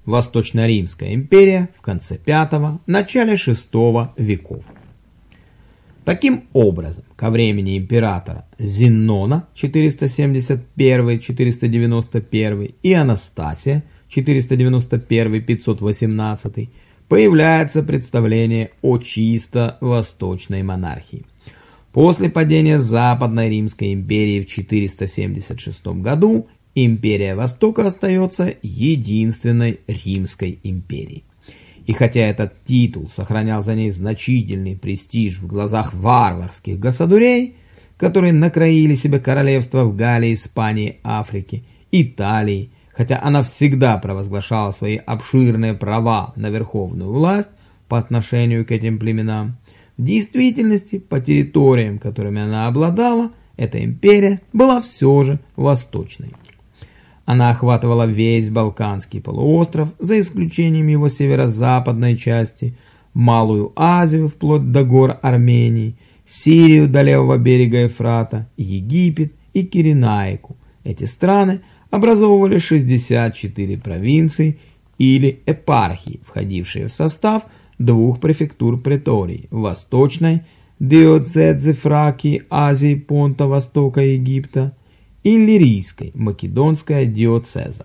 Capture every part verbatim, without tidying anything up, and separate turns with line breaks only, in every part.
Восточно-Римская империя в конце пятого – начале шестого веков. Таким образом, ко времени императора Зенона четыреста семьдесят первый — четыреста девяносто первый и Анастасия четыреста девяносто первый — пятьсот восемнадцатый появляется представление о чисто восточной монархии. После падения Западной Римской империи в четыреста семьдесят шестом году империя Востока остается единственной Римской империей. И хотя этот титул сохранял за ней значительный престиж в глазах варварских государей, которые накроили себе королевства в Галлии, Испании, Африке, Италии, хотя она всегда провозглашала свои обширные права на верховную власть по отношению к этим племенам, в действительности по территориям, которыми она обладала, эта империя была все же восточной. Она охватывала весь Балканский полуостров, за исключением его северо-западной части, Малую Азию вплоть до гор Армении, Сирию до левого берега Ефрата, Египет и Киренайку. Эти страны образовывали шестьдесят четыре провинции или епархии, входившие в состав двух префектур преторий – Восточной, Диоцезы Фракии, Азии, Понта, Востока Египта, и Лирийской, Македонская диоцеза.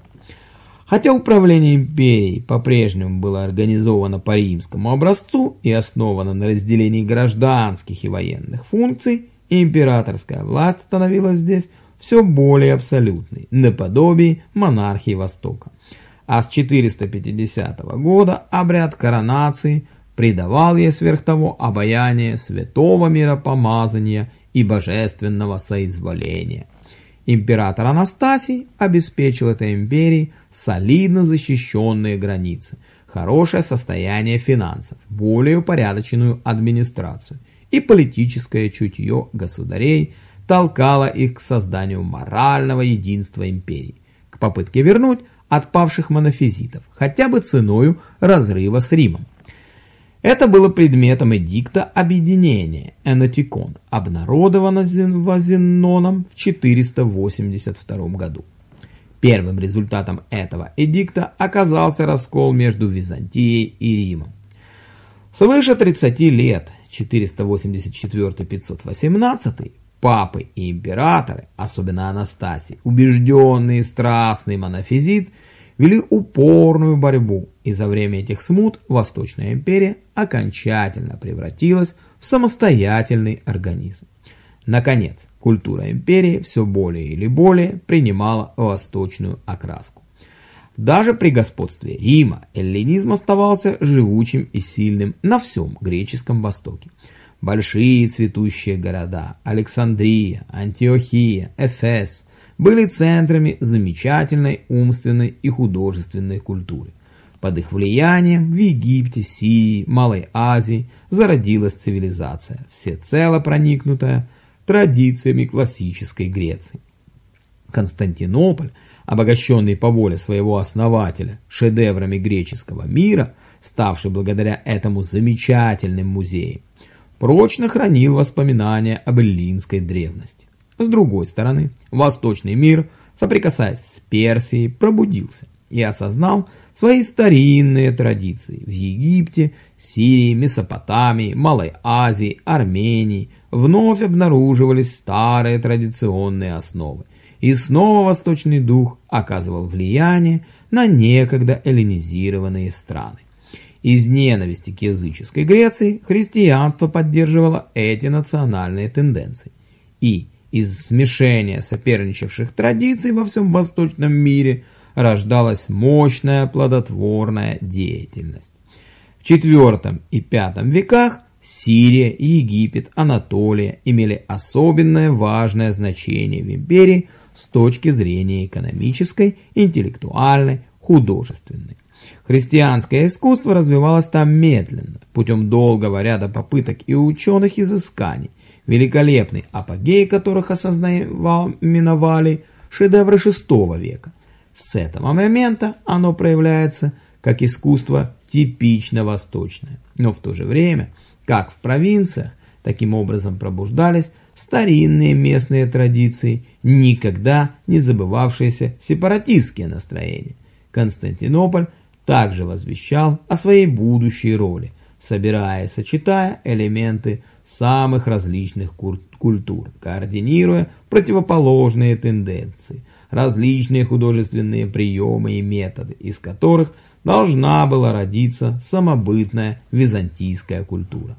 Хотя управление империей по-прежнему было организовано по римскому образцу и основано на разделении гражданских и военных функций, императорская власть становилась здесь все более абсолютной, наподобие монархии Востока. А с четыреста пятидесятого года обряд коронации придавал ей сверх того обаяние святого миропомазания и божественного соизволения. Император Анастасий обеспечил этой империи солидно защищенные границы, хорошее состояние финансов, более упорядоченную администрацию и политическое чутье государей толкало их к созданию морального единства империи, к попытке вернуть отпавших монофизитов, хотя бы ценою разрыва с Римом. Это было предметом эдикта объединения Энотикон, обнародованного Зеноном в четыреста восемьдесят втором году. Первым результатом этого эдикта оказался раскол между Византией и Римом. Свыше тридцати лет, четыреста восемьдесят четвёртый — пятьсот восемнадцатый, папы и императоры, особенно Анастасий, убежденный и страстный монофизит, вели упорную борьбу, и за время этих смут Восточная империя окончательно превратилась в самостоятельный организм. Наконец, культура империи все более или более принимала восточную окраску. Даже при господстве Рима эллинизм оставался живучим и сильным на всем греческом Востоке. Большие цветущие города Александрия, Антиохия, Эфес были центрами замечательной умственной и художественной культуры. Под их влиянием в Египте, Сирии, Малой Азии зародилась цивилизация, всецело проникнутая традициями классической Греции. Константинополь, обогащенный по воле своего основателя шедеврами греческого мира, ставший благодаря этому замечательным музеем, прочно хранил воспоминания об эллинской древности. С другой стороны, восточный мир, соприкасаясь с Персией, пробудился и осознал свои старинные традиции. В Египте, Сирии, Месопотамии, Малой Азии, Армении вновь обнаруживались старые традиционные основы. И снова восточный дух оказывал влияние на некогда эллинизированные страны. Из ненависти к языческой Греции христианство поддерживало эти национальные тенденции. И из смешения соперничавших традиций во всем восточном мире рождалась мощная плодотворная деятельность. В четвёртом и пятом веках Сирия, Египет, Анатолия имели особенное важное значение в империи с точки зрения экономической, интеллектуальной, художественной. Христианское искусство развивалось там медленно, путем долгого ряда попыток и ученых изысканий, великолепный апогей которых осознавали шедевры шестого века. С этого момента оно проявляется как искусство типично восточное, но в то же время, как в провинциях, таким образом пробуждались старинные местные традиции, никогда не забывавшиеся сепаратистские настроения. Константинополь также возвещал о своей будущей роли, собирая и сочетая элементы самых различных культур, координируя противоположные тенденции, различные художественные приемы и методы, из которых должна была родиться самобытная византийская культура.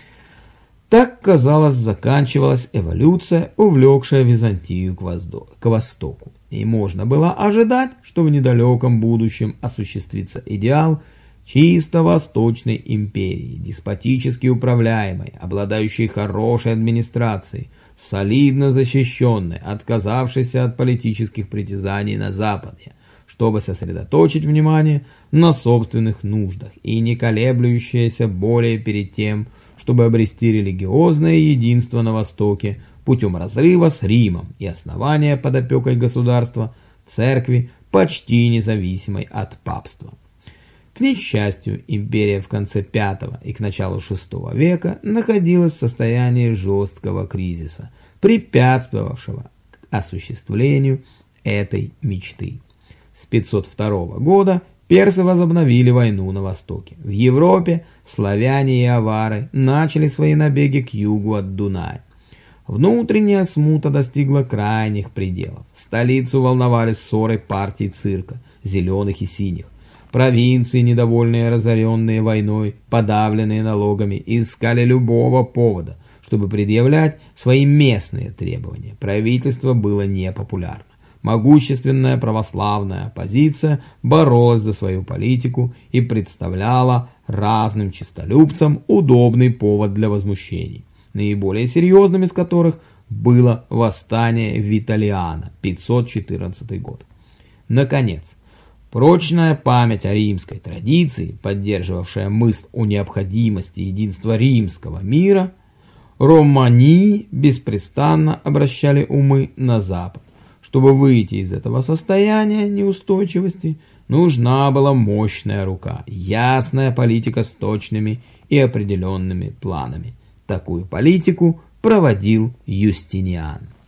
Так, казалось, заканчивалась эволюция, увлекшая Византию к востоку. И можно было ожидать, что в недалеком будущем осуществится идеал чисто восточной империи, деспотически управляемой, обладающей хорошей администрацией, солидно защищенной, отказавшейся от политических притязаний на Западе, чтобы сосредоточить внимание на собственных нуждах и не колеблющаяся более перед тем, чтобы обрести религиозное единство на Востоке путем разрыва с Римом и основания под опекой государства церкви, почти независимой от папства. К несчастью, империя в конце пятого и к началу шестого века находилась в состоянии жесткого кризиса, препятствовавшего осуществлению этой мечты. С пятьсот второго года персы возобновили войну на востоке. В Европе славяне и авары начали свои набеги к югу от Дуная. Внутренняя смута достигла крайних пределов. Столицу волновали ссоры партий цирка, зеленых и синих. Провинции, недовольные, разоренные войной, подавленные налогами, искали любого повода, чтобы предъявлять свои местные требования. Правительство было непопулярно. Могущественная православная оппозиция боролась за свою политику и представляла разным честолюбцам удобный повод для возмущений, наиболее серьезным из которых было восстание Виталиана, пятьсот четырнадцатый год. Наконец, прочная память о римской традиции, поддерживавшая мысль о необходимости единства римского мира, романи беспрестанно обращали умы на Запад. Чтобы выйти из этого состояния неустойчивости, нужна была мощная рука, ясная политика с точными и определенными планами. Такую политику проводил Юстиниан.